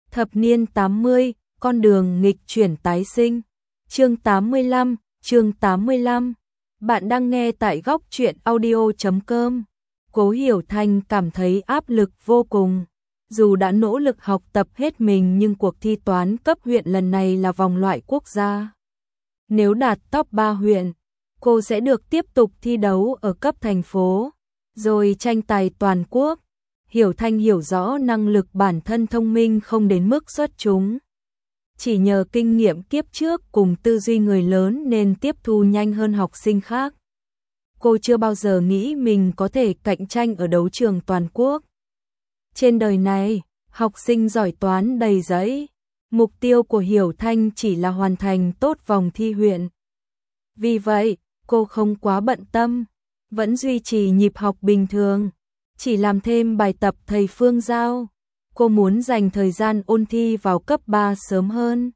Thập niên 80, con đường nghịch chuyển tái sinh. Chương 85. Bạn đang nghe tại góc truyện audio.com. Cố Hiểu Thanh cảm thấy áp lực vô cùng. Dù đã nỗ lực học tập hết mình nhưng cuộc thi toán cấp huyện lần này là vòng loại quốc gia. Nếu đạt top 3 huyện, cô sẽ được tiếp tục thi đấu ở cấp thành phố, rồi tranh tài toàn quốc. Hiểu Thanh hiểu rõ năng lực bản thân thông minh không đến mức xuất chúng. Chỉ nhờ kinh nghiệm kiếp trước cùng tư duy người lớn nên tiếp thu nhanh hơn học sinh khác. Cô chưa bao giờ nghĩ mình có thể cạnh tranh ở đấu trường toàn quốc. Trên đời này, học sinh giỏi toán đầy dẫy. Mục tiêu của Hiểu Thanh chỉ là hoàn thành tốt vòng thi huyện. Vì vậy, cô không quá bận tâm, vẫn duy trì nhịp học bình thường, chỉ làm thêm bài tập thầy Phương giao. Cô muốn dành thời gian ôn thi vào cấp 3 sớm hơn.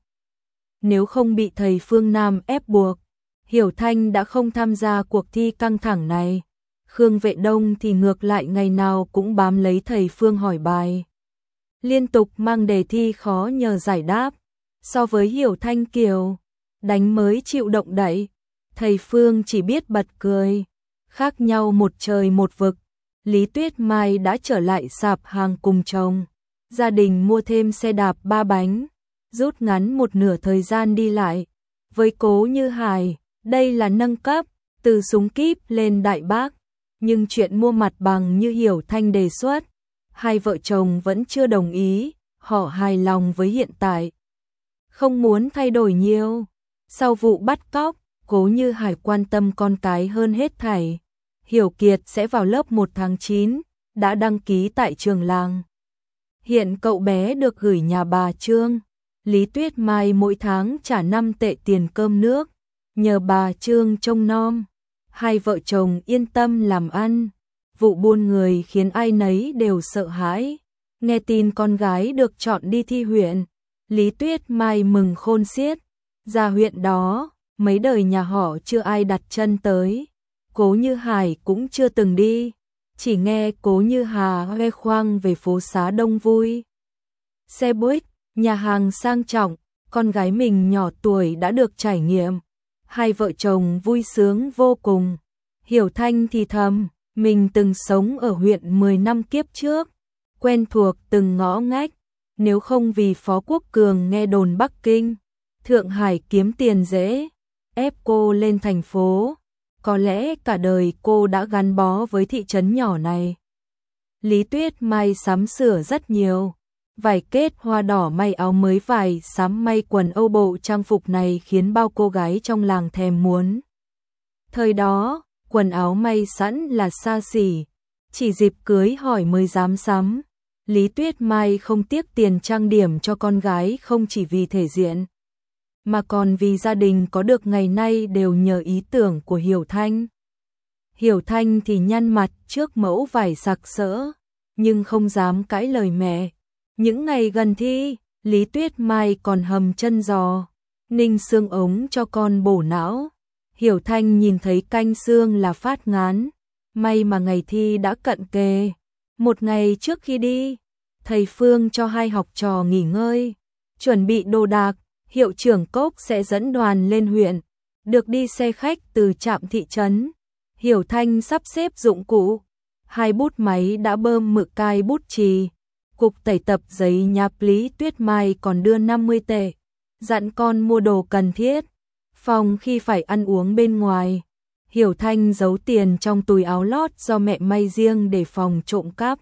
Nếu không bị thầy Phương Nam ép buộc, Hiểu Thanh đã không tham gia cuộc thi căng thẳng này. Khương Vệ Đông thì ngược lại ngày nào cũng bám lấy thầy Phương hỏi bài, liên tục mang đề thi khó nhờ giải đáp. So với Hiểu Thanh kiểu đánh mới chịu động đậy, thầy Phương chỉ biết bật cười. Khác nhau một trời một vực. Lý Tuyết Mai đã trở lại sạp hàng cùng chồng. Gia đình mua thêm xe đạp 3 bánh, rút ngắn một nửa thời gian đi lại. Với Cố Như Hải, đây là nâng cấp từ súng kíp lên đại bác. Nhưng chuyện mua mặt bằng như Hiểu Thanh đề xuất, hai vợ chồng vẫn chưa đồng ý. Họ hài lòng với hiện tại, không muốn thay đổi nhiều. Sau vụ bắt cóc, Cố Như Hải quan tâm con cái hơn hết thảy. Hiểu Kiệt sẽ vào lớp 1 tháng 9, đã đăng ký tại trường làng. Hiện cậu bé được gửi nhà bà Trương. Lý Tuyết Mai mỗi tháng trả 5 tệ tiền cơm nước, nhờ bà Trương trông nom. Hai vợ chồng yên tâm làm ăn. Vụ buôn người khiến ai nấy đều sợ hãi. Nghe tin con gái được chọn đi thi huyện, Lý Tuyết Mai mừng khôn xiết. Ra huyện đó, mấy đời nhà họ chưa ai đặt chân tới. Cố Như Hải cũng chưa từng đi, chỉ nghe Cố Như Hà khoe khoang về phố xá đông vui. Xe buýt, nhà hàng sang trọng, con gái mình nhỏ tuổi đã được trải nghiệm. Hai vợ chồng vui sướng vô cùng. Hiểu Thanh thì thầm, mình từng sống ở huyện 10 năm kiếp trước, quen thuộc từng ngõ ngách. Nếu không vì Phó Quốc Cường nghe đồn Bắc Kinh, Thượng Hải kiếm tiền dễ, ép cô lên thành phố, có lẽ cả đời cô đã gắn bó với thị trấn nhỏ này. Lý Tuyết Mai sắm sửa rất nhiều. Vải kết hoa đỏ may áo mới, vải xám may quần Âu, bộ trang phục này khiến bao cô gái trong làng thèm muốn. Thời đó, quần áo may sẵn là xa xỉ, chỉ dịp cưới hỏi mới dám sắm. Lý Tuyết Mai không tiếc tiền trang điểm cho con gái, không chỉ vì thể diện, mà còn vì gia đình có được ngày nay đều nhờ ý tưởng của Hiểu Thanh. Hiểu Thanh thì nhăn mặt trước mẫu vải sặc sỡ, nhưng không dám cãi lời mẹ. Những ngày gần thi, Lý Tuyết Mai còn hầm chân giò, ninh xương ống cho con bổ não. Hiểu Thanh nhìn thấy canh xương là phát ngán. May mà ngày thi đã cận kề. Một ngày trước khi đi, thầy Phương cho hai học trò nghỉ ngơi, chuẩn bị đồ đạc. Hiệu trưởng Cốc sẽ dẫn đoàn lên huyện, được đi xe khách từ trạm thị trấn. Hiểu Thanh sắp xếp dụng cụ, 2 bút máy đã bơm mực, cai bút chì, cục tẩy tập giấy nháp. Lý Tuyết Mai còn đưa 50 tệ, dặn con mua đồ cần thiết, phòng khi phải ăn uống bên ngoài. Hiểu Thanh giấu tiền trong túi áo lót do mẹ may riêng để phòng trộm cắp.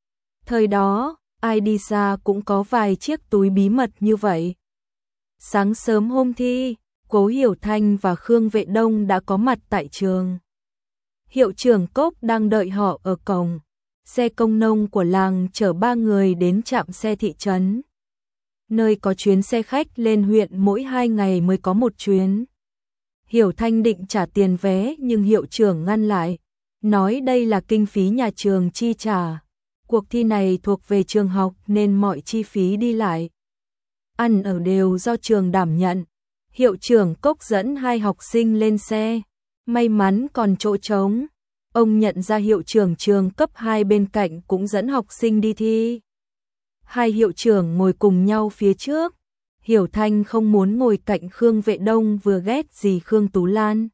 Thời đó, ai đi xa cũng có vài chiếc túi bí mật như vậy. Sáng sớm hôm thi, Cố Hiểu Thanh và Khương Vệ Đông đã có mặt tại trường. Hiệu trưởng Cốc đang đợi họ ở cổng. Xe công nông của làng chở 3 người đến trạm xe thị trấn, nơi có chuyến xe khách lên huyện mỗi 2 ngày mới có một chuyến. Hiểu Thanh định trả tiền vé nhưng hiệu trưởng ngăn lại, nói đây là kinh phí nhà trường chi trả. Cuộc thi này thuộc về trường học nên mọi chi phí đi lại, ăn ở đều do trường đảm nhận. Hiệu trưởng Cốc dẫn 2 học sinh lên xe, may mắn còn chỗ trống. Ông nhận ra hiệu trưởng trường cấp 2 bên cạnh cũng dẫn học sinh đi thi. Hai hiệu trưởng ngồi cùng nhau phía trước. Hiểu Thanh không muốn ngồi cạnh Khương Vệ Đông, vừa ghét gì Khương Tú Lan,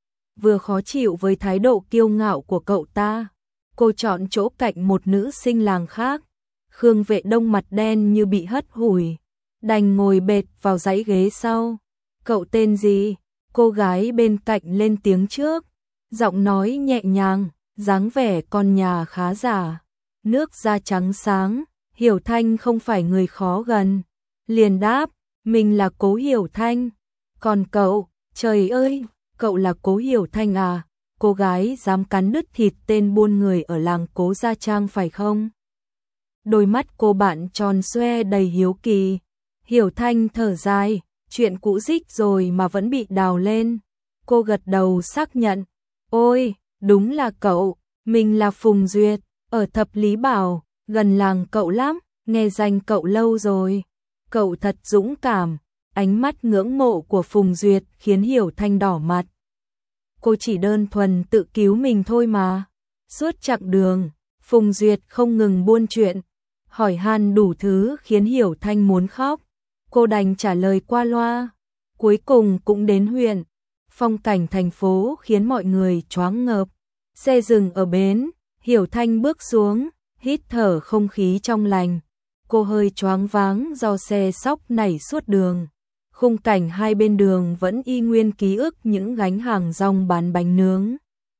vừa khó chịu với thái độ kiêu ngạo của cậu ta. Cô chọn chỗ cạnh một nữ sinh làng khác. Khương Vệ Đông mặt đen như bị hất hủi, đành ngồi bệt vào dãy ghế sau. Cậu tên gì? Cô gái bên cạnh lên tiếng trước, giọng nói nhẹ nhàng, dáng vẻ con nhà khá giả, nước da trắng sáng. Hiểu Thanh không phải người khó gần, liền đáp, mình là Cố Hiểu Thanh. Còn cậu? Trời ơi, cậu là Cố Hiểu Thanh à? Cô gái dám cắn đứt thịt tên buôn người ở làng Cố Gia Trang phải không? Đôi mắt cô bạn tròn xoe đầy hiếu kỳ. Hiểu Thanh thở dài, chuyện cũ rích rồi mà vẫn bị đào lên. Cô gật đầu xác nhận, ôi, đúng là cậu, mình là Phùng Duyệt, ở Thập Lý Bảo, gần làng cậu lắm, nghe danh cậu lâu rồi. Cậu thật dũng cảm. Ánh mắt ngưỡng mộ của Phùng Duyệt khiến Hiểu Thanh đỏ mặt. Cô chỉ đơn thuần tự cứu mình thôi mà. Suốt chặng đường, Phùng Duyệt không ngừng buôn chuyện, hỏi han đủ thứ khiến Hiểu Thanh muốn khóc. Cô đành trả lời qua loa. Cuối cùng cũng đến huyện. Phong cảnh thành phố khiến mọi người choáng ngợp. Xe dừng ở bến, Hiểu Thanh bước xuống, hít thở không khí trong lành. Cô hơi choáng váng do xe sóc nảy suốt đường. Khung cảnh hai bên đường vẫn y nguyên ký ức những gánh hàng rong bán bánh nướng,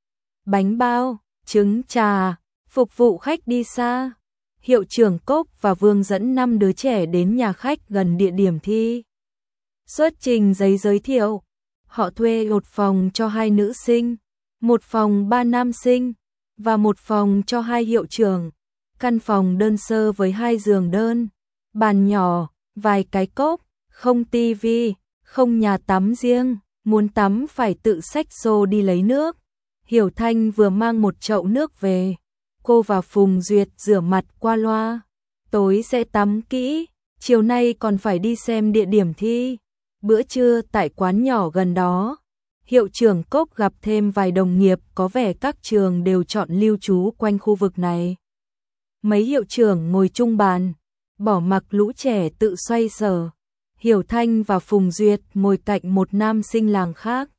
bánh bao, trứng trà, phục vụ khách đi xa. Hiệu trưởng Cốc và Vương dẫn 5 đứa trẻ đến nhà khách gần địa điểm thi. Xuất trình giấy giới thiệu, họ thuê một phòng cho 2 nữ sinh, một phòng 3 nam sinh, và một phòng cho 2 hiệu trưởng. Căn phòng đơn sơ với 2 giường đơn, bàn nhỏ, vài cái cốc, không tivi, không nhà tắm riêng, muốn tắm phải tự xách xô đi lấy nước. Hiểu Thanh vừa mang một chậu nước về. Cô và Phùng Duyệt rửa mặt qua loa. Tối sẽ tắm kỹ, chiều nay còn phải đi xem địa điểm thi. Bữa trưa tại quán nhỏ gần đó. Hiệu trưởng Cốc gặp thêm vài đồng nghiệp, có vẻ các trường đều chọn lưu trú quanh khu vực này. Mấy hiệu trưởng ngồi chung bàn, bỏ mặc lũ trẻ tự xoay sở. Hiểu Thanh và Phùng Duyệt ngồi cạnh một nam sinh làng khác.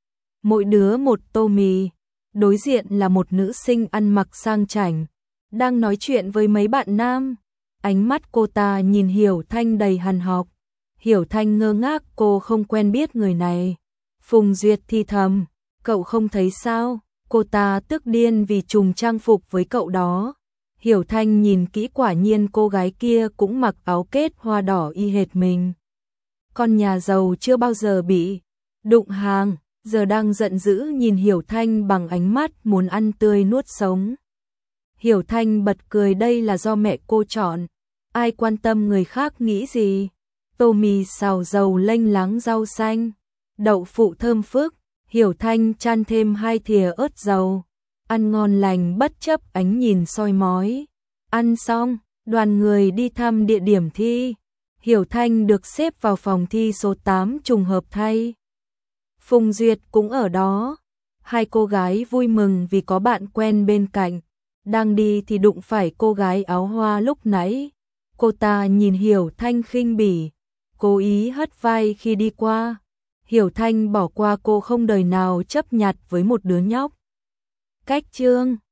Mỗi đứa một tô mì. Đối diện là một nữ sinh ăn mặc sang chảnh, đang nói chuyện với mấy bạn nam. Ánh mắt cô ta nhìn Hiểu Thanh đầy hằn học. Hiểu Thanh ngơ ngác, cô không quen biết người này. Phùng Duyệt thì thầm, cậu không thấy sao? Cô ta tức điên vì trùng trang phục với cậu đó. Hiểu Thanh nhìn kỹ, quả nhiên cô gái kia cũng mặc áo kết hoa đỏ y hệt mình. Con nhà giàu chưa bao giờ bị đụng hàng, giờ đang giận dữ nhìn Hiểu Thanh bằng ánh mắt muốn ăn tươi nuốt sống. Hiểu Thanh bật cười, đây là do mẹ cô chọn, ai quan tâm người khác nghĩ gì. Tô mì xào dầu lênh láng rau xanh, đậu phụ thơm phức, Hiểu Thanh chan thêm 2 thìa ớt dầu. Ăn ngon lành bất chấp ánh nhìn soi mói. Ăn xong, đoàn người đi thăm địa điểm thi. Hiểu Thanh được xếp vào phòng thi số 8 trùng hợp thay. Phùng Duyệt cũng ở đó. Hai cô gái vui mừng vì có bạn quen bên cạnh. Đang đi thì đụng phải cô gái áo hoa lúc nãy. Cô ta nhìn Hiểu Thanh khinh bỉ, cố ý hất vai khi đi qua. Hiểu Thanh bỏ qua cô, không đời nào chấp nhặt với một đứa nhóc. Cách chương